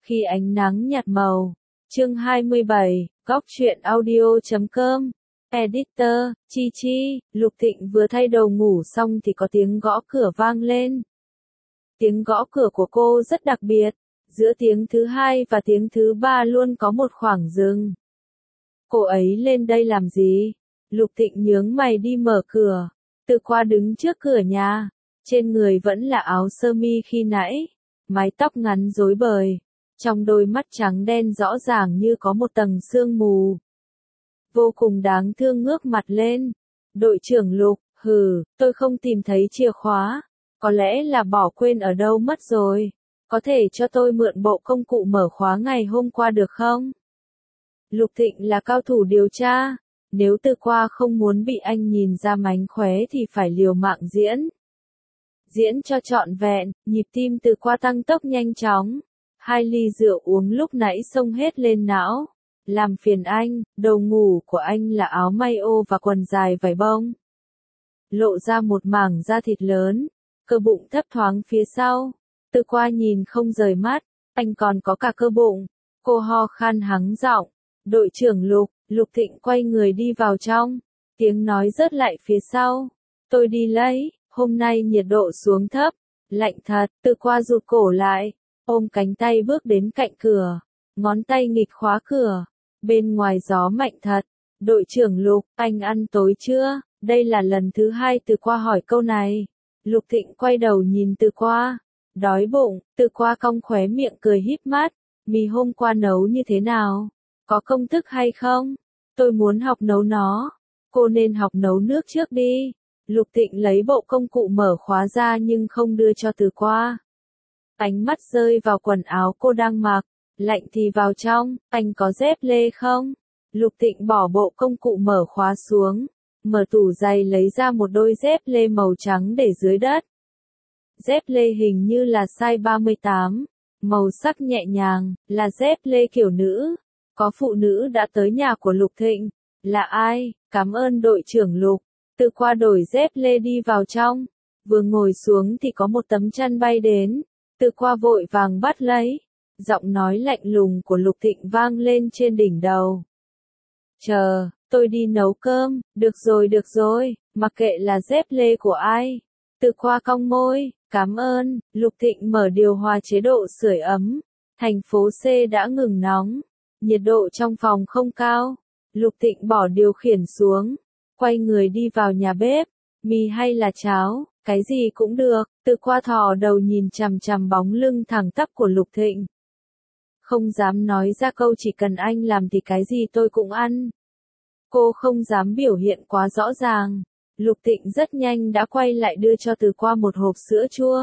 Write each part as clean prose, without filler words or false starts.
Khi ánh nắng nhạt màu. Chương 27, Góc truyện audio.com. Editor, Chi Chi. Lục Thịnh vừa thay đồ ngủ xong thì có tiếng gõ cửa vang lên. Tiếng gõ cửa của cô rất đặc biệt. Giữa tiếng thứ hai và tiếng thứ ba luôn có một khoảng dừng. Cô ấy lên đây làm gì? Lục Thịnh nhướng mày đi mở cửa. Từ Khoa đứng trước cửa nhà. Trên người vẫn là áo sơ mi khi nãy. Mái tóc ngắn rối bời. Trong đôi mắt trắng đen rõ ràng như có một tầng sương mù. Vô cùng đáng thương ngước mặt lên. Đội trưởng Lục, tôi không tìm thấy chìa khóa. Có lẽ là bỏ quên ở đâu mất rồi. Có thể cho tôi mượn bộ công cụ mở khóa ngày hôm qua được không? Lục Thịnh là cao thủ điều tra. Nếu Từ Khoa không muốn bị anh nhìn ra mánh khóe thì phải liều mạng diễn. Diễn cho trọn vẹn, nhịp tim Từ Khoa tăng tốc nhanh chóng. 2 ly rượu uống lúc nãy xông hết lên não. Làm phiền anh, đồ ngủ của anh là áo may ô và quần dài vải bông. Lộ ra một mảng da thịt lớn, cơ bụng thấp thoáng phía sau. Từ Khoa nhìn không rời mắt, anh còn có cả cơ bụng. Cô ho khan hắng giọng. Đội trưởng Lục, Lục Thịnh quay người đi vào trong. Tiếng nói rớt lại phía sau. Tôi đi lấy, hôm nay nhiệt độ xuống thấp. Lạnh thật, Từ Khoa rụt cổ lại. Ôm cánh tay bước đến cạnh cửa. Ngón tay nghịch khóa cửa. Bên ngoài gió mạnh thật. Đội trưởng Lục, anh ăn tối chưa? Đây là lần thứ 2 Từ Khoa hỏi câu này. Lục Thịnh quay đầu nhìn Từ Khoa. Đói bụng, Từ Khoa cong khóe miệng cười híp mắt. Mì hôm qua nấu như thế nào? Có công thức hay không? Tôi muốn học nấu nó. Cô nên học nấu nước trước đi. Lục Thịnh lấy bộ công cụ mở khóa ra nhưng không đưa cho Từ Khoa. Ánh mắt rơi vào quần áo cô đang mặc. Lạnh thì vào trong, anh có dép lê không? Lục Thịnh bỏ bộ công cụ mở khóa xuống. Mở tủ giày lấy ra một đôi dép lê màu trắng để dưới đất. Dép lê hình như là size 38. Màu sắc nhẹ nhàng, là dép lê kiểu nữ. Có phụ nữ đã tới nhà của Lục Thịnh. Là ai? Cảm ơn đội trưởng Lục. Từ Khoa đổi dép lê đi vào trong. Vừa ngồi xuống thì có một tấm chăn bay đến. Từ Khoa vội vàng bắt lấy. Giọng nói lạnh lùng của Lục Thịnh vang lên trên đỉnh đầu. Chờ, tôi đi nấu cơm. Được rồi, mặc kệ là dép lê của ai. Từ Khoa cong môi, cảm ơn. Lục Thịnh mở điều hòa chế độ sưởi ấm. Thành phố C đã ngừng nóng. Nhiệt độ trong phòng không cao. Lục Thịnh bỏ điều khiển xuống. Quay người đi vào nhà bếp. Mì hay là cháo, cái gì cũng được. Từ Khoa thò đầu nhìn chằm chằm bóng lưng thẳng tắp của Lục Thịnh. Không dám nói ra câu chỉ cần anh làm thì cái gì tôi cũng ăn. Cô không dám biểu hiện quá rõ ràng. Lục Thịnh rất nhanh đã quay lại đưa cho Từ Khoa một hộp sữa chua.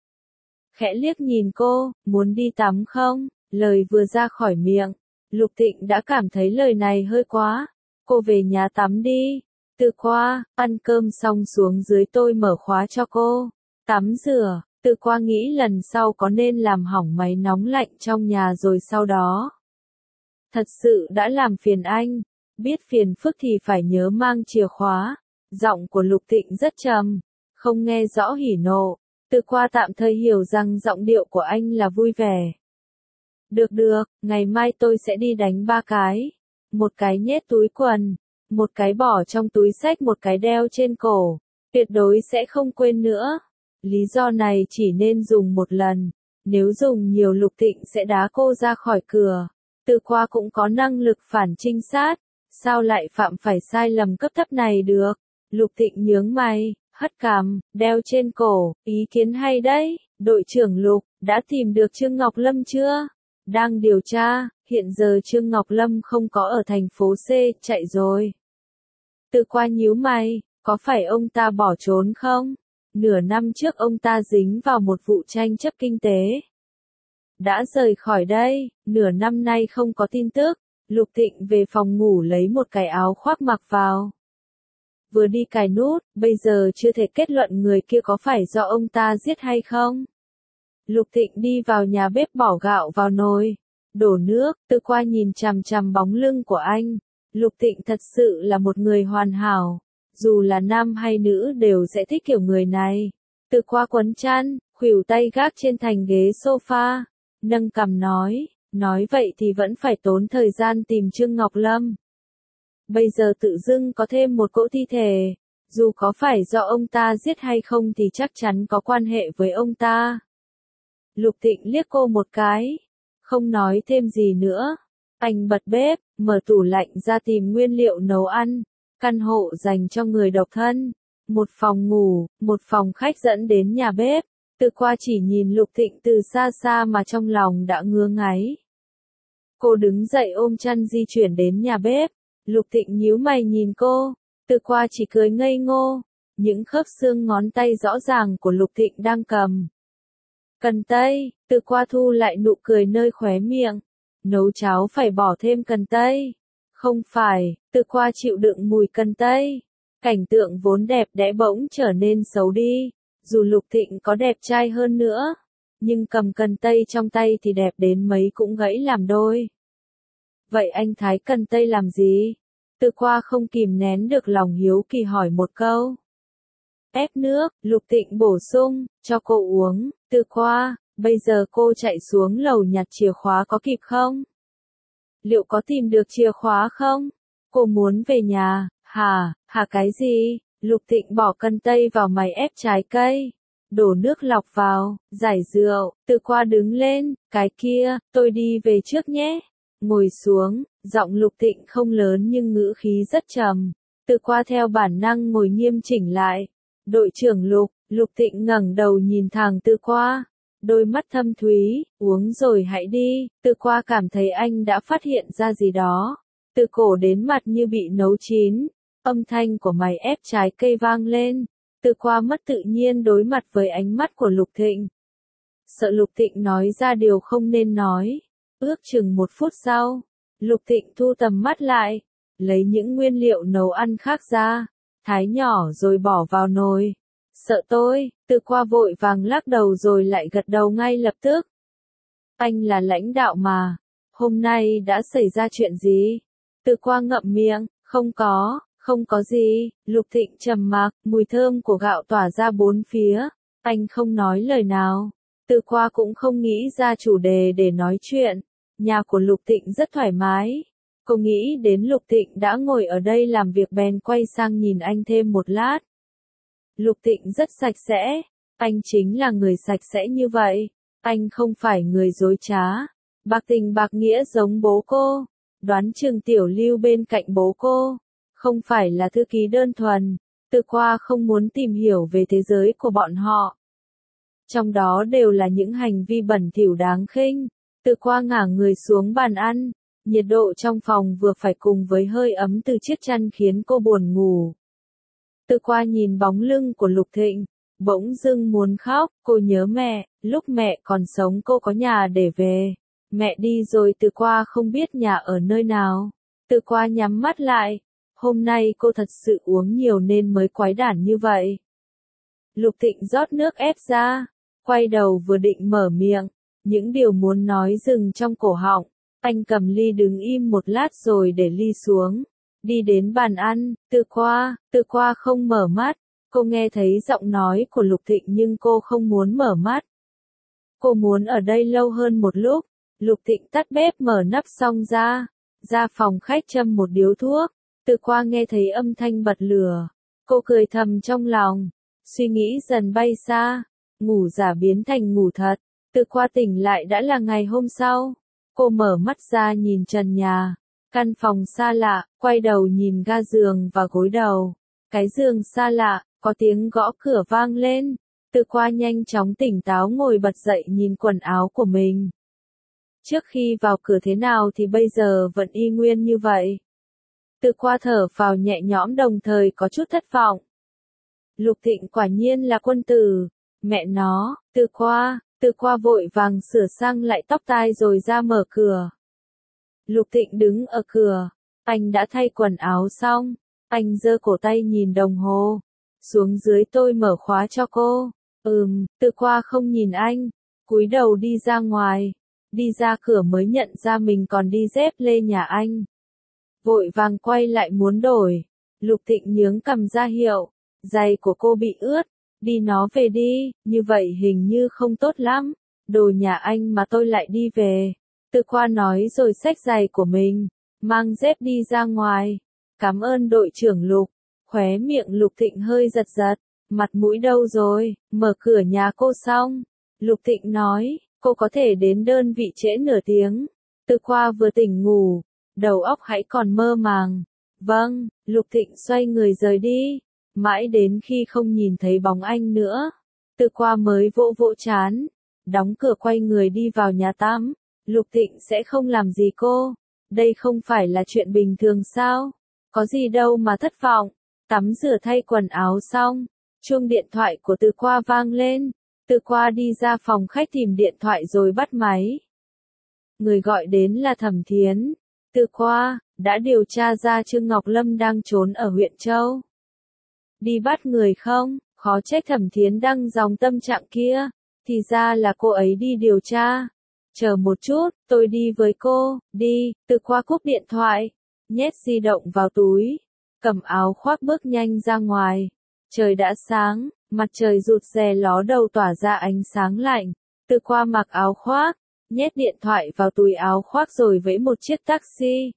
Khẽ liếc nhìn cô, muốn đi tắm không? Lời vừa ra khỏi miệng. Lục Thịnh đã cảm thấy lời này hơi quá. Cô về nhà tắm đi. Từ Khoa, ăn cơm xong xuống dưới tôi mở khóa cho cô. Tắm rửa. Từ Khoa nghĩ lần sau có nên làm hỏng máy nóng lạnh trong nhà rồi sau đó. Thật sự đã làm phiền anh. Biết phiền phức thì phải nhớ mang chìa khóa. Giọng của Lục Thịnh rất trầm. Không nghe rõ hỉ nộ. Từ Khoa tạm thời hiểu rằng giọng điệu của anh là vui vẻ. Được, ngày mai tôi sẽ đi đánh 3 cái. Một cái nhét túi quần. Một cái bỏ trong túi xách, một cái đeo trên cổ. Tuyệt đối sẽ không quên nữa. Lý do này chỉ nên dùng một lần. Nếu dùng nhiều Lục Thịnh sẽ đá cô ra khỏi cửa. Từ Khoa cũng có năng lực phản trinh sát. Sao lại phạm phải sai lầm cấp thấp này được? Lục Thịnh nhướng mày, hất cằm, đeo trên cổ. Ý kiến hay đấy. Đội trưởng Lục, đã tìm được Trương Ngọc Lâm chưa? Đang điều tra, hiện giờ Trương Ngọc Lâm không có ở thành phố C, chạy rồi. Từ Khoa nhíu mày, có phải ông ta bỏ trốn không? Nửa năm trước ông ta dính vào một vụ tranh chấp kinh tế. Đã rời khỏi đây, nửa năm nay không có tin tức. Lục Thịnh về phòng ngủ lấy một cái áo khoác mặc vào. Vừa đi cài nút, bây giờ chưa thể kết luận người kia có phải do ông ta giết hay không. Lục Thịnh đi vào nhà bếp bỏ gạo vào nồi. Đổ nước. Từ Khoa nhìn chằm chằm bóng lưng của anh. Lục Thịnh thật sự là một người hoàn hảo. Dù là nam hay nữ đều sẽ thích kiểu người này. Từ Khoa quấn chăn, khuỷu tay gác trên thành ghế sofa. Nâng cằm nói, Nói vậy thì vẫn phải tốn thời gian tìm Trương Ngọc Lâm. Bây giờ tự dưng có thêm một cỗ thi thể, dù có phải do ông ta giết hay không thì chắc chắn có quan hệ với ông ta. Lục Thịnh liếc cô một cái, không nói thêm gì nữa. Anh bật bếp, mở tủ lạnh ra tìm nguyên liệu nấu ăn. Căn hộ dành cho người độc thân. Một phòng ngủ, một phòng khách dẫn đến nhà bếp. Từ qua chỉ nhìn Lục Thịnh từ xa xa mà trong lòng đã ngứa ngáy. Cô đứng dậy ôm chăn di chuyển đến nhà bếp. Lục Thịnh nhíu mày nhìn cô. Từ qua chỉ cười ngây ngô. Những khớp xương ngón tay rõ ràng của Lục Thịnh đang cầm cần tây. Từ qua thu lại nụ cười nơi khóe miệng. Nấu cháo phải bỏ thêm cần tây. Không phải, từ qua chịu đựng mùi cần tây. Cảnh tượng vốn đẹp đẽ bỗng trở nên xấu đi. Dù Lục Thịnh có đẹp trai hơn nữa, nhưng cầm cần tây trong tay thì đẹp đến mấy cũng gãy làm đôi. Vậy anh thái cần tây làm gì? Từ qua không kìm nén được lòng hiếu kỳ hỏi một câu. Ép nước, Lục Thịnh bổ sung, cho cô uống. Từ qua, bây giờ cô chạy xuống lầu nhặt chìa khóa có kịp không? Liệu có tìm được chìa khóa không? Cô muốn về nhà, hả cái gì? Lục Thịnh bỏ cần tây vào máy ép trái cây. Đổ nước lọc vào, giải rượu, Từ qua đứng lên, cái kia, tôi đi về trước nhé. Ngồi xuống, giọng Lục Thịnh không lớn nhưng ngữ khí rất trầm. Từ qua theo bản năng ngồi nghiêm chỉnh lại. Đội trưởng Lục, Lục Thịnh ngẩng đầu nhìn thẳng Từ qua. Đôi mắt thâm thúy, uống rồi hãy đi. Từ qua cảm thấy anh đã phát hiện ra gì đó. Từ cổ đến mặt như bị nấu chín. Âm thanh của máy ép trái cây vang lên. Từ qua mất tự nhiên đối mặt với ánh mắt của Lục Thịnh. Sợ Lục Thịnh nói ra điều không nên nói. Ước chừng 1 phút sau, Lục Thịnh thu tầm mắt lại, lấy những nguyên liệu nấu ăn khác ra, thái nhỏ rồi bỏ vào nồi. Sợ tôi, Từ qua vội vàng lắc đầu rồi lại gật đầu ngay lập tức. Anh là lãnh đạo mà, hôm nay đã xảy ra chuyện gì? Từ qua ngậm miệng, không có gì. Lục Thịnh trầm mặc, mùi thơm của gạo tỏa ra bốn phía, anh không nói lời nào. Từ qua cũng không nghĩ ra chủ đề để nói chuyện. Nhà của Lục Thịnh rất thoải mái. Cô nghĩ đến Lục Thịnh đã ngồi ở đây làm việc bèn quay sang nhìn anh thêm một lát. Lục Thịnh rất sạch sẽ. Anh chính là người sạch sẽ như vậy. Anh không phải người dối trá. Bạc tình bạc nghĩa giống bố cô. Đoán chừng Tiểu Lưu bên cạnh bố cô không phải là thư ký đơn thuần. Từ qua không muốn tìm hiểu về thế giới của bọn họ. Trong đó đều là những hành vi bẩn thỉu đáng khinh. Từ qua ngả người xuống bàn ăn. Nhiệt độ trong phòng vừa phải cùng với hơi ấm từ chiếc chăn khiến cô buồn ngủ. Từ qua nhìn bóng lưng của Lục Thịnh, bỗng dưng muốn khóc. Cô nhớ mẹ, lúc mẹ còn sống cô có nhà để về. Mẹ đi rồi Từ qua không biết nhà ở nơi nào. Từ qua nhắm mắt lại. Hôm nay cô thật sự uống nhiều nên mới quái đản như vậy. Lục Thịnh rót nước ép ra, quay đầu vừa định mở miệng, những điều muốn nói dừng trong cổ họng. Anh cầm ly đứng im một lát rồi để ly xuống, đi đến bàn ăn. Từ qua không mở mắt. Cô nghe thấy giọng nói của Lục Thịnh nhưng cô không muốn mở mắt. Cô muốn ở đây lâu hơn một lúc. Lục Thịnh tắt bếp mở nắp xong ra phòng khách châm một điếu thuốc. Từ qua nghe thấy âm thanh bật lửa. Cô cười thầm trong lòng. Suy nghĩ dần bay xa. Ngủ giả biến thành ngủ thật. Từ qua tỉnh lại đã là ngày hôm sau. Cô mở mắt ra nhìn trần nhà. Căn phòng xa lạ, quay đầu nhìn ga giường và gối đầu. Cái giường xa lạ, có tiếng gõ cửa vang lên. Từ qua nhanh chóng tỉnh táo ngồi bật dậy nhìn quần áo của mình. Trước khi vào cửa thế nào thì bây giờ vẫn y nguyên như vậy. Từ qua thở phào nhẹ nhõm đồng thời có chút thất vọng. Lục Thịnh quả nhiên là quân tử. Mẹ nó, từ qua vội vàng sửa sang lại tóc tai rồi ra mở cửa. Lục Thịnh đứng ở cửa. Anh đã thay quần áo xong. Anh giơ cổ tay nhìn đồng hồ. Xuống dưới tôi mở khóa cho cô. Từ qua không nhìn anh. Cúi đầu đi ra ngoài. Đi ra cửa mới nhận ra mình còn đi dép lê nhà anh. Vội vàng quay lại muốn đổi. Lục Thịnh nhướng cằm ra hiệu. Giày của cô bị ướt. Đi nó về đi, như vậy hình như không tốt lắm. Đồ nhà anh mà tôi lại đi về. Từ Khoa nói rồi xách giày của mình, mang dép đi ra ngoài. Cảm ơn đội trưởng Lục. Khóe miệng Lục Thịnh hơi giật giật. Mặt mũi đâu rồi, mở cửa nhà cô xong. Lục Thịnh nói, cô có thể đến đơn vị trễ nửa tiếng. Từ Khoa vừa tỉnh ngủ, đầu óc hãy còn mơ màng. Vâng, Lục Thịnh xoay người rời đi. Mãi đến khi không nhìn thấy bóng anh nữa, Từ Khoa mới vỗ vỗ trán, đóng cửa quay người đi vào nhà tắm. Lục Thịnh sẽ không làm gì cô. Đây không phải là chuyện bình thường sao? Có gì đâu mà thất vọng. Tắm rửa thay quần áo xong, chuông điện thoại của Từ Khoa vang lên. Từ Khoa đi ra phòng khách tìm điện thoại rồi bắt máy. Người gọi đến là Thẩm Thiến. Từ Khoa, đã điều tra ra Trương Ngọc Lâm đang trốn ở huyện Châu. Đi bắt người không? Khó trách Thẩm Thiến đăng dòng tâm trạng kia. Thì ra là cô ấy đi điều tra. Chờ một chút, tôi đi với cô. Đi. Từ Khoa cúp điện thoại, nhét di động vào túi, cầm áo khoác bước nhanh ra ngoài. Trời đã sáng, mặt trời rụt rè ló đầu tỏa ra ánh sáng lạnh. Từ Khoa mặc áo khoác, nhét điện thoại vào túi áo khoác rồi vẫy một chiếc taxi.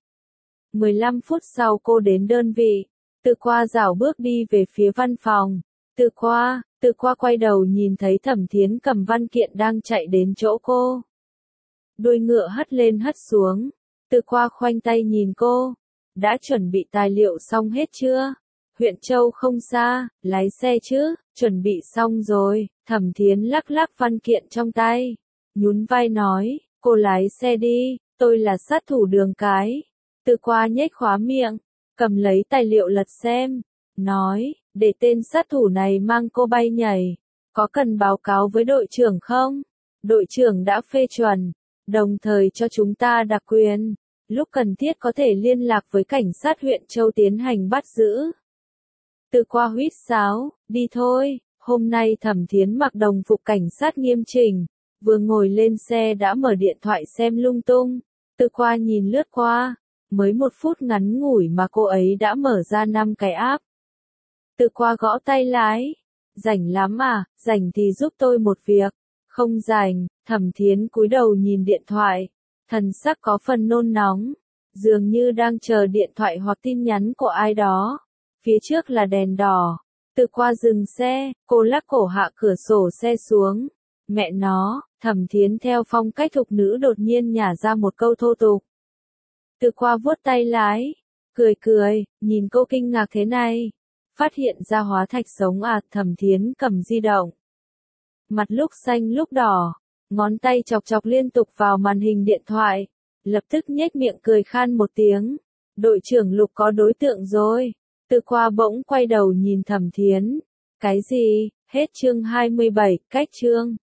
15 phút sau cô đến đơn vị. Từ Khoa rảo bước đi về phía văn phòng. Từ Khoa quay đầu nhìn thấy Thẩm Thiến cầm văn kiện đang chạy đến chỗ cô. Đuôi ngựa hất lên hất xuống. Từ Khoa khoanh tay nhìn cô. Đã chuẩn bị tài liệu xong hết chưa? Huyện Châu không xa, lái xe chứ? Chuẩn bị xong rồi. Thẩm Thiến lắc lắc văn kiện trong tay, nhún vai nói, cô lái xe đi, tôi là sát thủ Đường Cái. Từ Khoa nhếch khóa miệng, cầm lấy tài liệu lật xem, nói, để tên sát thủ này mang cô bay nhảy, có cần báo cáo với đội trưởng không? Đội trưởng đã phê chuẩn, đồng thời cho chúng ta đặc quyền, lúc cần thiết có thể liên lạc với cảnh sát huyện Châu tiến hành bắt giữ. Từ Khoa huýt sáo, đi thôi. Hôm nay Thẩm Thiến mặc đồng phục cảnh sát nghiêm chỉnh, vừa ngồi lên xe đã mở điện thoại xem lung tung. Từ Khoa nhìn lướt qua, mới 1 phút ngắn ngủi mà cô ấy đã mở ra 5 cái app. Từ Khoa gõ tay lái, rảnh lắm à, rảnh thì giúp tôi một việc. Không rảnh. Thẩm Thiến cúi đầu nhìn điện thoại, thần sắc có phần nôn nóng, dường như đang chờ điện thoại hoặc tin nhắn của ai đó. Phía trước là đèn đỏ. Từ Khoa dừng xe, cô lắc cổ hạ cửa sổ xe xuống. Mẹ nó, Thẩm Thiến theo phong cách thục nữ đột nhiên nhả ra một câu thô tục. Từ Khoa vuốt tay lái, cười, nhìn cô kinh ngạc thế này. Phát hiện ra hóa thạch sống à? Thẩm Thiến cầm di động. Mặt lúc xanh lúc đỏ, ngón tay chọc chọc liên tục vào màn hình điện thoại. Lập tức nhếch miệng cười khan một tiếng. Đội trưởng Lục có đối tượng rồi. Từ Khoa bỗng quay đầu nhìn Thẩm Thiến. Cái gì? Hết chương 27, cách chương.